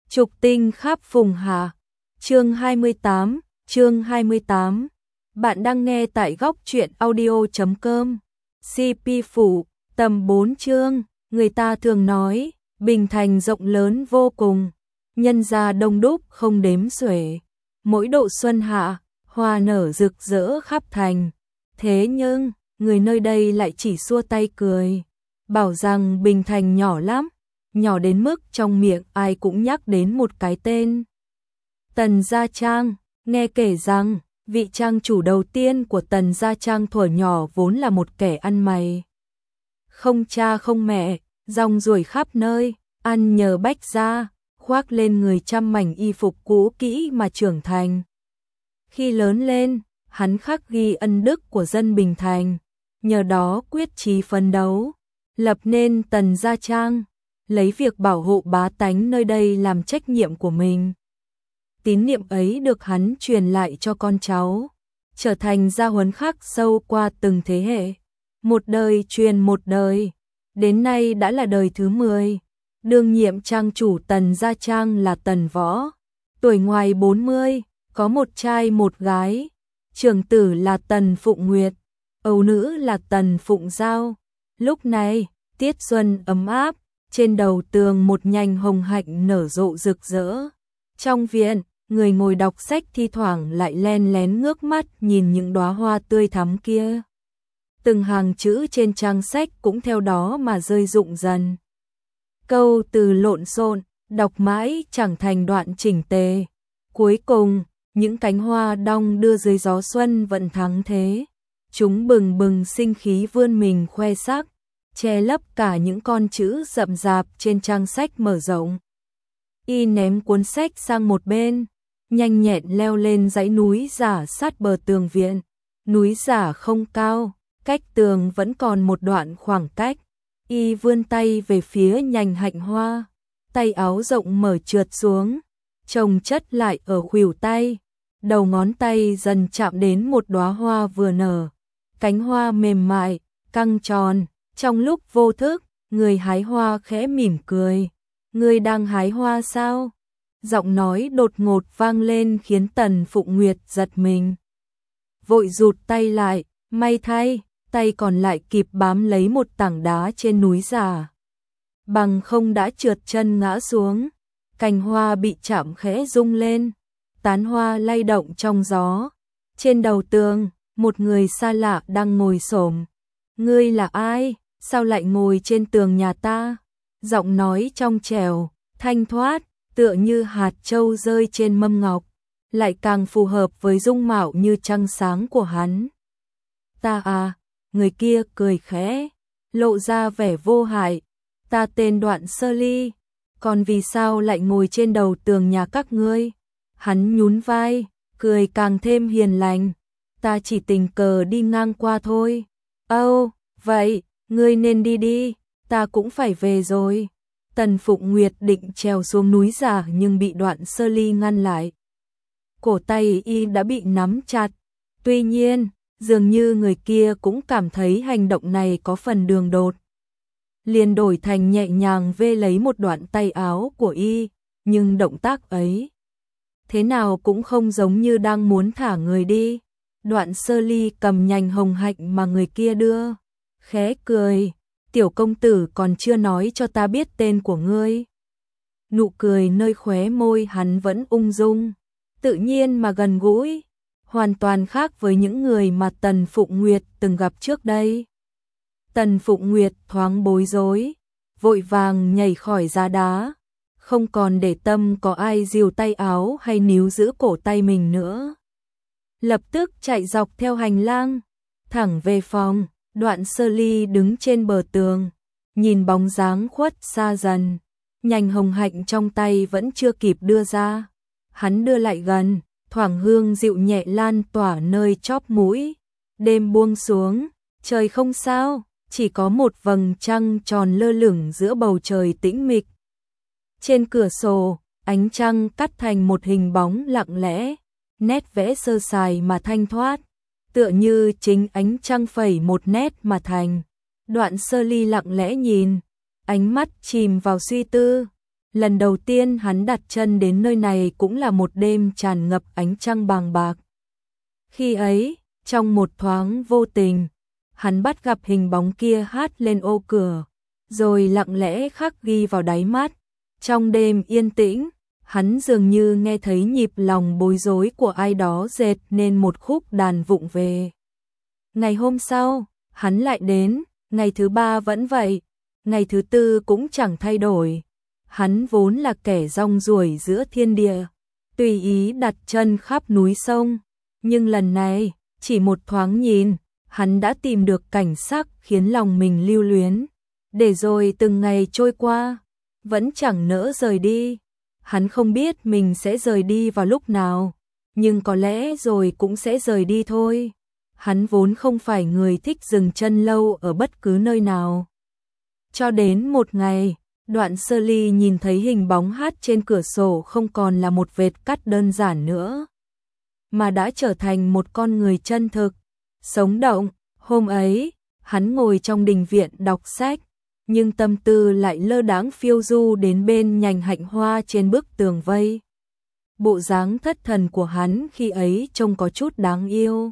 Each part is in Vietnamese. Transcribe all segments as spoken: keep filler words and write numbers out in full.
Trục tinh khắp phùng hà. Chương hai mươi tám, chương hai mươi tám. Bạn đang nghe tại góc truyện audio chấm com. xê pê phủ, tầm bốn chương, người ta thường nói, Bình Thành rộng lớn vô cùng, nhân gia đông đúc không đếm xuể. Mỗi độ xuân hạ, hoa nở rực rỡ khắp thành. Thế nhưng, người nơi đây lại chỉ xua tay cười, bảo rằng Bình Thành nhỏ lắm, nhỏ đến mức trong miệng ai cũng nhắc đến một cái tên. Tần Gia Trang, nghe kể rằng, vị trang chủ đầu tiên của Tần Gia Trang thuở nhỏ vốn là một kẻ ăn mày. Không cha không mẹ, rong ruổi khắp nơi, ăn nhờ bách gia, khoác lên người trăm mảnh y phục cũ kỹ mà trưởng thành. Khi lớn lên, hắn khắc ghi ân đức của dân Bình Thành, nhờ đó quyết chí phấn đấu, lập nên Tần Gia Trang, lấy việc bảo hộ bá tánh nơi đây làm trách nhiệm của mình. Tín niệm ấy được hắn truyền lại cho con cháu, trở thành gia huấn khắc sâu qua từng thế hệ, một đời truyền một đời, đến nay đã là đời thứ mười. Đương nhiệm trang chủ Tần Gia Trang là Tần Võ, tuổi ngoài bốn mươi, có một trai một gái, trưởng tử là Tần Phụng Nguyệt, ấu nữ là Tần Phụng Giao. Lúc này, tiết xuân ấm áp, trên đầu tường một nhành hồng hạnh nở rộ rực rỡ. Trong viện, người ngồi đọc sách thi thoảng lại len lén ngước mắt nhìn những đóa hoa tươi thắm kia. Từng hàng chữ trên trang sách cũng theo đó mà rơi rụng dần. Câu từ lộn xộn, đọc mãi chẳng thành đoạn chỉnh tề. Cuối cùng, những cánh hoa đong đưa dưới gió xuân vẫn thắng thế. Chúng bừng bừng sinh khí vươn mình khoe sắc, che lấp cả những con chữ rậm rạp trên trang sách mở rộng. Y ném cuốn sách sang một bên, nhanh nhẹn leo lên dãy núi giả sát bờ tường viện. Núi giả không cao, cách tường vẫn còn một đoạn khoảng cách. Y vươn tay về phía nhành hạnh hoa, tay áo rộng mở trượt xuống, chồng chất lại ở khuỷu tay. Đầu ngón tay dần chạm đến một đóa hoa vừa nở, cánh hoa mềm mại, căng tròn. Trong lúc vô thức, người hái hoa khẽ mỉm cười. Người đang hái hoa sao? Giọng nói đột ngột vang lên khiến Tần Phụng Nguyệt giật mình. Vội rụt tay lại, may thay, tay còn lại kịp bám lấy một tảng đá trên núi giả. Bằng không đã trượt chân ngã xuống, cành hoa bị chạm khẽ rung lên, tán hoa lay động trong gió. Trên đầu tường, một người xa lạ đang ngồi xổm. Ngươi là ai? Sao lại ngồi trên tường nhà ta? Giọng nói trong trẻo, thanh thoát, tựa như hạt châu rơi trên mâm ngọc, lại càng phù hợp với dung mạo như trăng sáng của hắn. Ta à, người kia cười khẽ, lộ ra vẻ vô hại. Ta tên Đoạn Sơ Ly, còn vì sao lại ngồi trên đầu tường nhà các ngươi? Hắn nhún vai, cười càng thêm hiền lành. Ta chỉ tình cờ đi ngang qua thôi. Âu, oh, vậy, ngươi nên đi đi, ta cũng phải về rồi. Tần Phụng Nguyệt định trèo xuống núi giả nhưng bị Đoạn Sơ Ly ngăn lại. Cổ tay y đã bị nắm chặt. Tuy nhiên, dường như người kia cũng cảm thấy hành động này có phần đường đột. Liền đổi thành nhẹ nhàng vê lấy một đoạn tay áo của y, nhưng động tác ấy thế nào cũng không giống như đang muốn thả người đi. Đoạn Sơ Ly cầm nhành hồng hạnh mà người kia đưa, khẽ cười, tiểu công tử còn chưa nói cho ta biết tên của ngươi. Nụ cười nơi khóe môi hắn vẫn ung dung, tự nhiên mà gần gũi, hoàn toàn khác với những người mà Tần Phụng Nguyệt từng gặp trước đây. Tần Phụng Nguyệt thoáng bối rối, vội vàng nhảy khỏi giá đá, không còn để tâm có ai dìu tay áo hay níu giữ cổ tay mình nữa. Lập tức chạy dọc theo hành lang, thẳng về phòng. Đoạn Sơ Ly đứng trên bờ tường, nhìn bóng dáng khuất xa dần, nhành hồng hạnh trong tay vẫn chưa kịp đưa ra. Hắn đưa lại gần, thoảng hương dịu nhẹ lan tỏa nơi chóp mũi. Đêm buông xuống, trời không sao, chỉ có một vầng trăng tròn lơ lửng giữa bầu trời tĩnh mịch. Trên cửa sổ, ánh trăng cắt thành một hình bóng lặng lẽ, nét vẽ sơ sài mà thanh thoát, tựa như chính ánh trăng phẩy một nét mà thành. Đoạn Sơ Ly lặng lẽ nhìn, ánh mắt chìm vào suy tư, Lần đầu tiên hắn đặt chân đến nơi này cũng là một đêm tràn ngập ánh trăng bàng bạc. Khi ấy, trong một thoáng vô tình, hắn bắt gặp hình bóng kia hát lên ô cửa, rồi lặng lẽ khắc ghi vào đáy mắt. Trong đêm yên tĩnh, hắn dường như nghe thấy nhịp lòng bối rối của ai đó dệt nên một khúc đàn vụng về. Ngày hôm sau, hắn lại đến, ngày thứ ba vẫn vậy, ngày thứ tư cũng chẳng thay đổi. Hắn vốn là kẻ rong ruổi giữa thiên địa, tùy ý đặt chân khắp núi sông, nhưng lần này, chỉ một thoáng nhìn, hắn đã tìm được cảnh sắc khiến lòng mình lưu luyến. Để rồi từng ngày trôi qua, vẫn chẳng nỡ rời đi. Hắn không biết mình sẽ rời đi vào lúc nào, nhưng có lẽ rồi cũng sẽ rời đi thôi. Hắn vốn không phải người thích dừng chân lâu ở bất cứ nơi nào. Cho đến một ngày, Đoạn Sơ Ly nhìn thấy hình bóng hát trên cửa sổ không còn là một vệt cắt đơn giản nữa, mà đã trở thành một con người chân thực, sống động. Hôm ấy, hắn ngồi trong đình viện đọc sách, nhưng tâm tư lại lơ đãng phiêu du đến bên nhành hạnh hoa trên bức tường vây. Bộ dáng thất thần của hắn khi ấy trông có chút đáng yêu.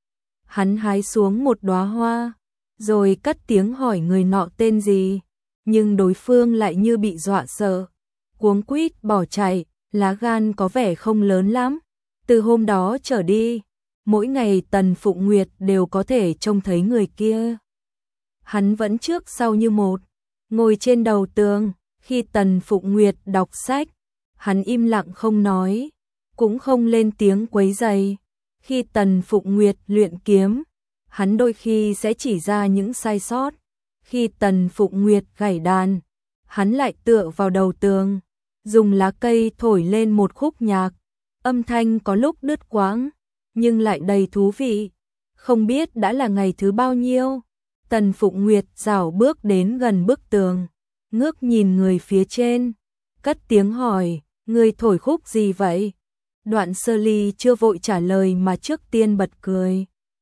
Hắn hái xuống một đóa hoa, rồi cất tiếng hỏi người nọ tên gì, nhưng đối phương lại như bị dọa sợ, cuống quýt bỏ chạy, lá gan có vẻ không lớn lắm. Từ hôm đó trở đi, mỗi ngày Tần Phụng Nguyệt đều có thể trông thấy người kia. Hắn vẫn trước sau như một, ngồi trên đầu tường, khi Tần Phụng Nguyệt đọc sách, hắn im lặng không nói, cũng không lên tiếng quấy rầy. Khi Tần Phụng Nguyệt luyện kiếm, hắn đôi khi sẽ chỉ ra những sai sót. Khi Tần Phụng Nguyệt gảy đàn, hắn lại tựa vào đầu tường, dùng lá cây thổi lên một khúc nhạc. Âm thanh có lúc đứt quãng, nhưng lại đầy thú vị. Không biết đã là ngày thứ bao nhiêu, Tần Phụng Nguyệt dảo bước đến gần bức tường, ngước nhìn người phía trên, cất tiếng hỏi, người thổi khúc gì vậy? Đoạn Sơ Ly chưa vội trả lời mà trước tiên bật cười,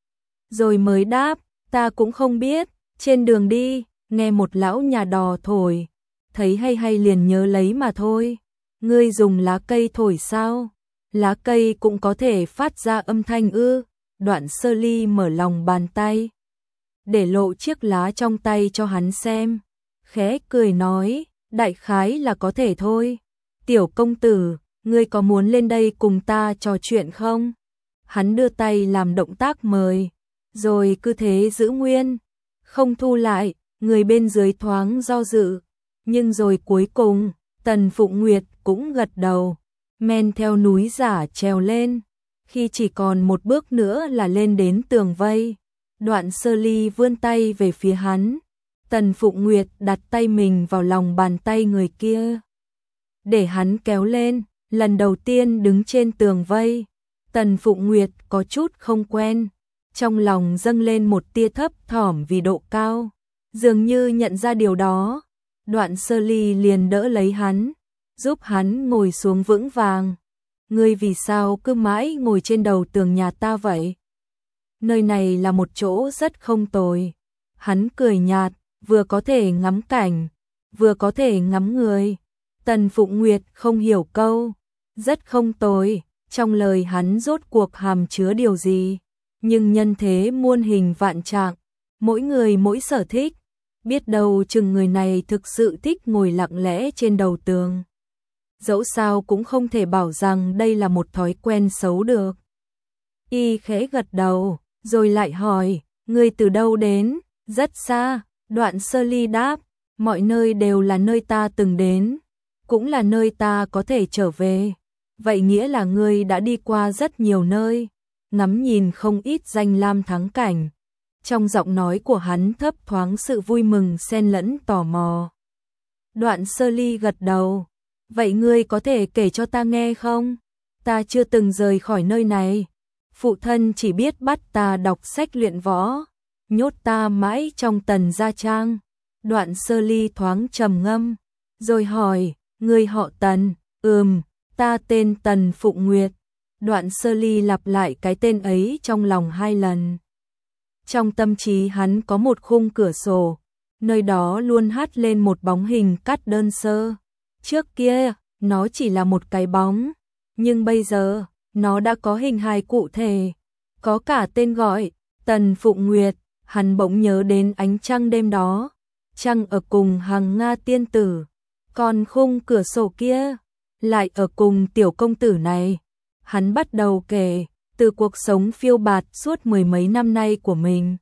rồi mới đáp, ta cũng không biết, trên đường đi, nghe một lão nhà đò thổi, thấy hay hay liền nhớ lấy mà thôi. Ngươi dùng lá cây thổi sao? Lá cây cũng có thể phát ra âm thanh ư? Đoạn Sơ Ly mở lòng bàn tay, để lộ chiếc lá trong tay cho hắn xem, khẽ cười nói, đại khái là có thể thôi. Tiểu công tử, ngươi có muốn lên đây cùng ta trò chuyện không? Hắn đưa tay làm động tác mời, rồi cứ thế giữ nguyên, không thu lại. Người bên dưới thoáng do dự, nhưng rồi cuối cùng, Tần Phụng Nguyệt cũng gật đầu, men theo núi giả trèo lên. Khi chỉ còn một bước nữa là lên đến tường vây, Đoạn Sơ Ly vươn tay về phía hắn. Tần Phụng Nguyệt đặt tay mình vào lòng bàn tay người kia, để hắn kéo lên. Lần đầu tiên đứng trên tường vây, Tần Phụng Nguyệt có chút không quen, trong lòng dâng lên một tia thấp thỏm vì độ cao. Dường như nhận ra điều đó, Đoạn Sơ Ly liền đỡ lấy hắn, giúp hắn ngồi xuống vững vàng. Ngươi vì sao cứ mãi ngồi trên đầu tường nhà ta vậy? Nơi này là một chỗ rất không tồi. Hắn cười nhạt, vừa có thể ngắm cảnh, vừa có thể ngắm người. Tần Phụng Nguyệt không hiểu câu rất không tồi trong lời hắn rốt cuộc hàm chứa điều gì, nhưng nhân thế muôn hình vạn trạng, mỗi người mỗi sở thích. Biết đâu chừng người này thực sự thích ngồi lặng lẽ trên đầu tường. Dẫu sao cũng không thể bảo rằng đây là một thói quen xấu được. Y khẽ gật đầu, rồi lại hỏi, ngươi từ đâu đến? Rất xa. Đoạn Sơ Ly đáp, mọi nơi đều là nơi ta từng đến, cũng là nơi ta có thể trở về. Vậy nghĩa là ngươi đã đi qua rất nhiều nơi, ngắm nhìn không ít danh lam thắng cảnh. Trong giọng nói của hắn thấp thoáng sự vui mừng xen lẫn tò mò. Đoạn Sơ Ly gật đầu, vậy ngươi có thể kể cho ta nghe không? Ta chưa từng rời khỏi nơi này. Phụ thân chỉ biết bắt ta đọc sách luyện võ, nhốt ta mãi trong Tần gia trang. Đoạn Sơ Ly thoáng trầm ngâm, rồi hỏi, ngươi họ Tần? Ừm, ta tên Tần Phụng Nguyệt. Đoạn Sơ Ly lặp lại cái tên ấy trong lòng hai lần. Trong tâm trí hắn có một khung cửa sổ, nơi đó luôn hắt lên một bóng hình cắt đơn sơ. Trước kia, nó chỉ là một cái bóng, nhưng bây giờ, nó đã có hình hài cụ thể, có cả tên gọi, Tần Phụng Nguyệt. Hắn bỗng nhớ đến ánh trăng đêm đó, trăng ở cùng Hằng Nga tiên tử, còn khung cửa sổ kia lại ở cùng tiểu công tử này. Hắn bắt đầu kể từ cuộc sống phiêu bạt suốt mười mấy năm nay của mình.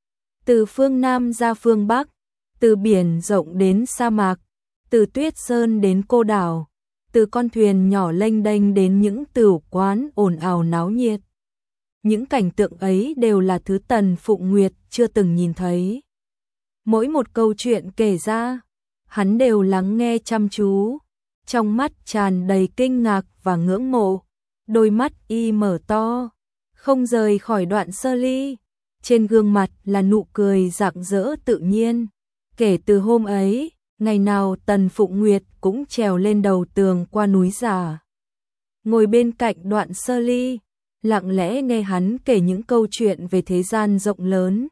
Từ phương Nam ra phương Bắc, từ biển rộng đến sa mạc, từ tuyết sơn đến cô đảo, từ con thuyền nhỏ lênh đênh đến những tửu quán ồn ào náo nhiệt. Những cảnh tượng ấy đều là thứ Tần Phụng Nguyệt chưa từng nhìn thấy. Mỗi một câu chuyện kể ra, hắn đều lắng nghe chăm chú, trong mắt tràn đầy kinh ngạc và ngưỡng mộ, đôi mắt y mở to, không rời khỏi Đoạn Sơ Ly, trên gương mặt là nụ cười rạng rỡ tự nhiên. Kể từ hôm ấy, ngày nào Tần Phụng Nguyệt cũng trèo lên đầu tường qua núi Giả, ngồi bên cạnh Đoạn Sơ Ly, lặng lẽ nghe hắn kể những câu chuyện về thế gian rộng lớn.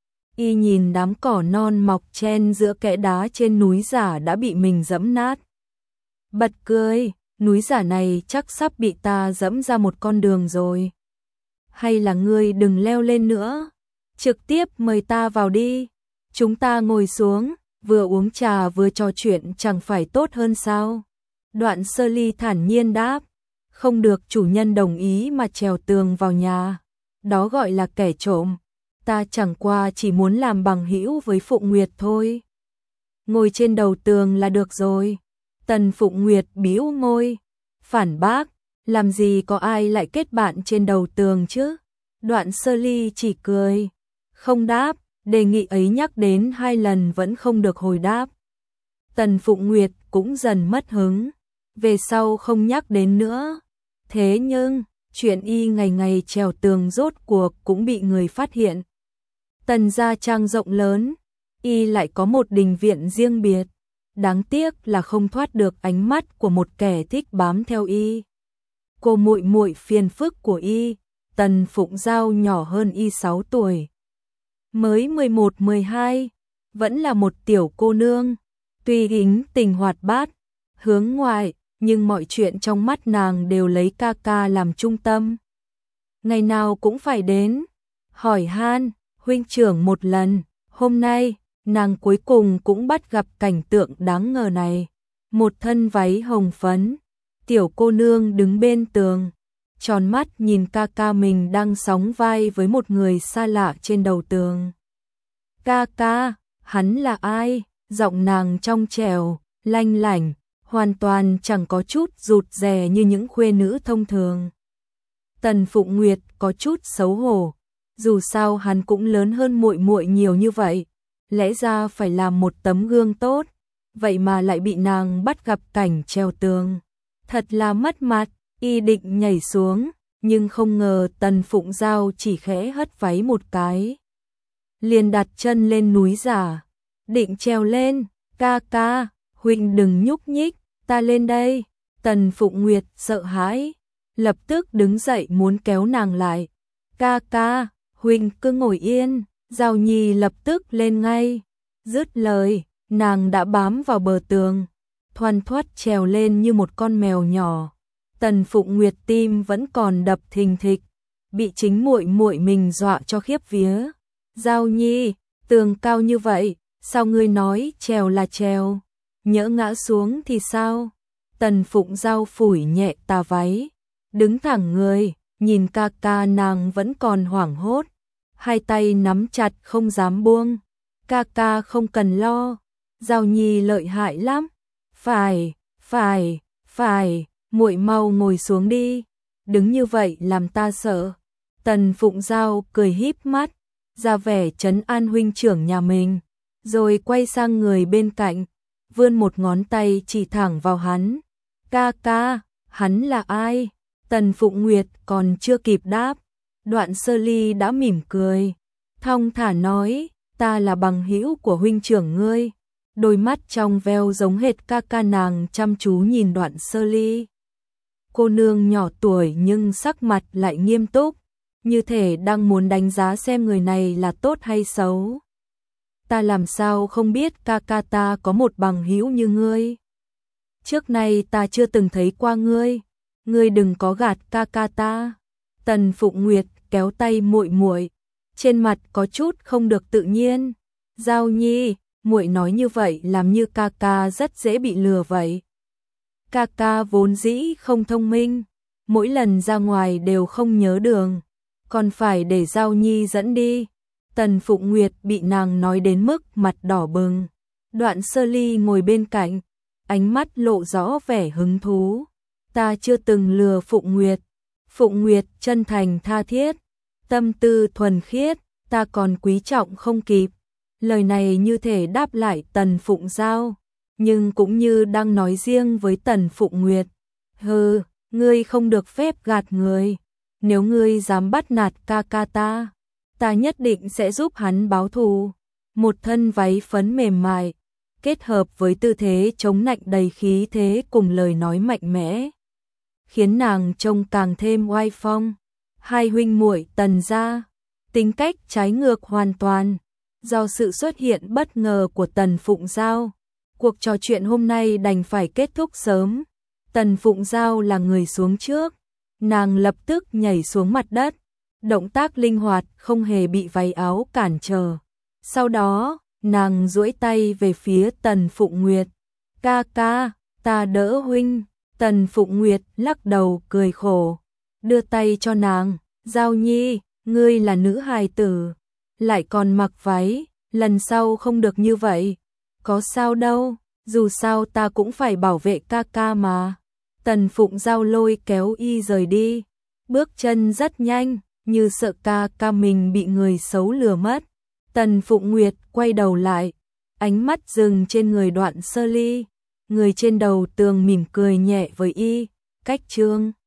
Y nhìn đám cỏ non mọc chen giữa kẽ đá trên núi Giả đã bị mình dẫm nát, bật cười, núi Giả này chắc sắp bị ta dẫm ra một con đường rồi. Hay là ngươi đừng leo lên nữa, trực tiếp mời ta vào đi, chúng ta ngồi xuống, vừa uống trà vừa trò chuyện chẳng phải tốt hơn sao? Đoạn Sơ Ly thản nhiên đáp, không được chủ nhân đồng ý mà trèo tường vào nhà, đó gọi là kẻ trộm. Ta chẳng qua chỉ muốn làm bằng hữu với Phụng Nguyệt thôi. Ngồi trên đầu tường là được rồi. Tần Phụng Nguyệt bĩu môi, phản bác, làm gì có ai lại kết bạn trên đầu tường chứ? Đoạn Sơ Ly chỉ cười, không đáp, đề nghị ấy nhắc đến hai lần vẫn không được hồi đáp. Tần Phụng Nguyệt cũng dần mất hứng, về sau không nhắc đến nữa. Thế nhưng, chuyện y ngày ngày trèo tường rốt cuộc cũng bị người phát hiện. Tần gia trang rộng lớn, y lại có một đình viện riêng biệt, đáng tiếc là không thoát được ánh mắt của một kẻ thích bám theo y. Cô muội muội phiền phức của y, Tần Phụng Giao nhỏ hơn y sáu tuổi, mới mười một mười hai, vẫn là một tiểu cô nương, tuy tính tình hoạt bát, hướng ngoại, nhưng mọi chuyện trong mắt nàng đều lấy ca ca làm trung tâm. Ngày nào cũng phải đến, hỏi han, huynh trưởng một lần, hôm nay, nàng cuối cùng cũng bắt gặp cảnh tượng đáng ngờ này. Một thân váy hồng phấn, tiểu cô nương đứng bên tường, tròn mắt nhìn ca ca mình đang sóng vai với một người xa lạ trên đầu tường. Ca ca, hắn là ai? Giọng nàng trong trẻo, lanh lảnh, hoàn toàn chẳng có chút rụt rè như những khuê nữ thông thường. Tần Phụng Nguyệt có chút xấu hổ, dù sao hắn cũng lớn hơn muội muội nhiều như vậy, lẽ ra phải làm một tấm gương tốt, vậy mà lại bị nàng bắt gặp cảnh treo tường. Thật là mất mặt, y định nhảy xuống, nhưng không ngờ Tần Phụng Giao chỉ khẽ hất váy một cái, liền đặt chân lên núi Giả, định trèo lên. Ca ca, huynh đừng nhúc nhích, ta lên đây. Tần Phụng Nguyệt sợ hãi, lập tức đứng dậy muốn kéo nàng lại. Ca ca, huynh cứ ngồi yên. Giao Nhi lập tức lên ngay. Dứt lời, nàng đã bám vào bờ tường, thoăn thoắt trèo lên như một con mèo nhỏ. Tần Phụng Nguyệt tim vẫn còn đập thình thịch, bị chính muội muội mình dọa cho khiếp vía. Giao Nhi, tường cao như vậy, sao ngươi nói trèo là trèo, nhỡ ngã xuống thì sao? Tần Phụng Giao phủi nhẹ tà váy, đứng thẳng người, nhìn ca ca nàng vẫn còn hoảng hốt, hai tay nắm chặt không dám buông. Ca ca không cần lo, Giao Nhi lợi hại lắm. Phải, phải, phải, muội mau ngồi xuống đi, đứng như vậy làm ta sợ. Tần Phụng Giao cười híp mắt, ra vẻ trấn an huynh trưởng nhà mình, rồi quay sang người bên cạnh, vươn một ngón tay chỉ thẳng vào hắn. Ca ca, hắn là ai? Tần Phụng Nguyệt còn chưa kịp đáp, Đoạn Sơ Ly đã mỉm cười, thong thả nói, ta là bằng hữu của huynh trưởng ngươi. Đôi mắt trong veo giống hệt ca ca nàng chăm chú nhìn Đoạn Sơ Ly. Cô nương nhỏ tuổi nhưng sắc mặt lại nghiêm túc, như thể đang muốn đánh giá xem người này là tốt hay xấu. Ta làm sao không biết ca ca ta có một bằng hữu như ngươi? trước nay ta chưa từng thấy qua ngươi, ngươi đừng có gạt ca ca ta. Tần Phụng Nguyệt kéo tay muội muội, trên mặt có chút không được tự nhiên. Giao Nhi, muội nói như vậy làm như ca ca rất dễ bị lừa vậy. Ca ca vốn dĩ không thông minh, mỗi lần ra ngoài đều không nhớ đường, còn phải để Giao Nhi dẫn đi. Tần Phụng Nguyệt bị nàng nói đến mức mặt đỏ bừng. Đoạn Sơ Ly ngồi bên cạnh, ánh mắt lộ rõ vẻ hứng thú. Ta chưa từng lừa Phụng Nguyệt. Phụng Nguyệt chân thành tha thiết, tâm tư thuần khiết, ta còn quý trọng không kịp. Lời này như thể đáp lại Tần Phụng Giao, nhưng cũng như đang nói riêng với Tần Phụng Nguyệt. Hừ, ngươi không được phép gạt người. Nếu ngươi dám bắt nạt ca ca ta, ta nhất định sẽ giúp hắn báo thù. Một thân váy phấn mềm mại, kết hợp với tư thế chống nạnh đầy khí thế cùng lời nói mạnh mẽ, khiến nàng trông càng thêm oai phong. Hai huynh muội Tần gia, tính cách trái ngược hoàn toàn. Do sự xuất hiện bất ngờ của Tần Phụng Giao, cuộc trò chuyện hôm nay đành phải kết thúc sớm. Tần Phụng Giao là người xuống trước, nàng lập tức nhảy xuống mặt đất, động tác linh hoạt không hề bị váy áo cản trở. Sau đó, nàng duỗi tay về phía Tần Phụng Nguyệt. Ca ca, ta đỡ huynh. Tần Phụng Nguyệt lắc đầu cười khổ, đưa tay cho nàng. Giao Nhi, ngươi là nữ hài tử, lại còn mặc váy, lần sau không được như vậy. Có sao đâu, dù sao ta cũng phải bảo vệ ca ca mà. Tần Phụng Giao lôi kéo y rời đi, bước chân rất nhanh, như sợ ca ca mình bị người xấu lừa mất. Tần Phụng Nguyệt quay đầu lại, ánh mắt dừng trên người Đoạn Sơ Ly, người trên đầu tường mỉm cười nhẹ với y. Cách chương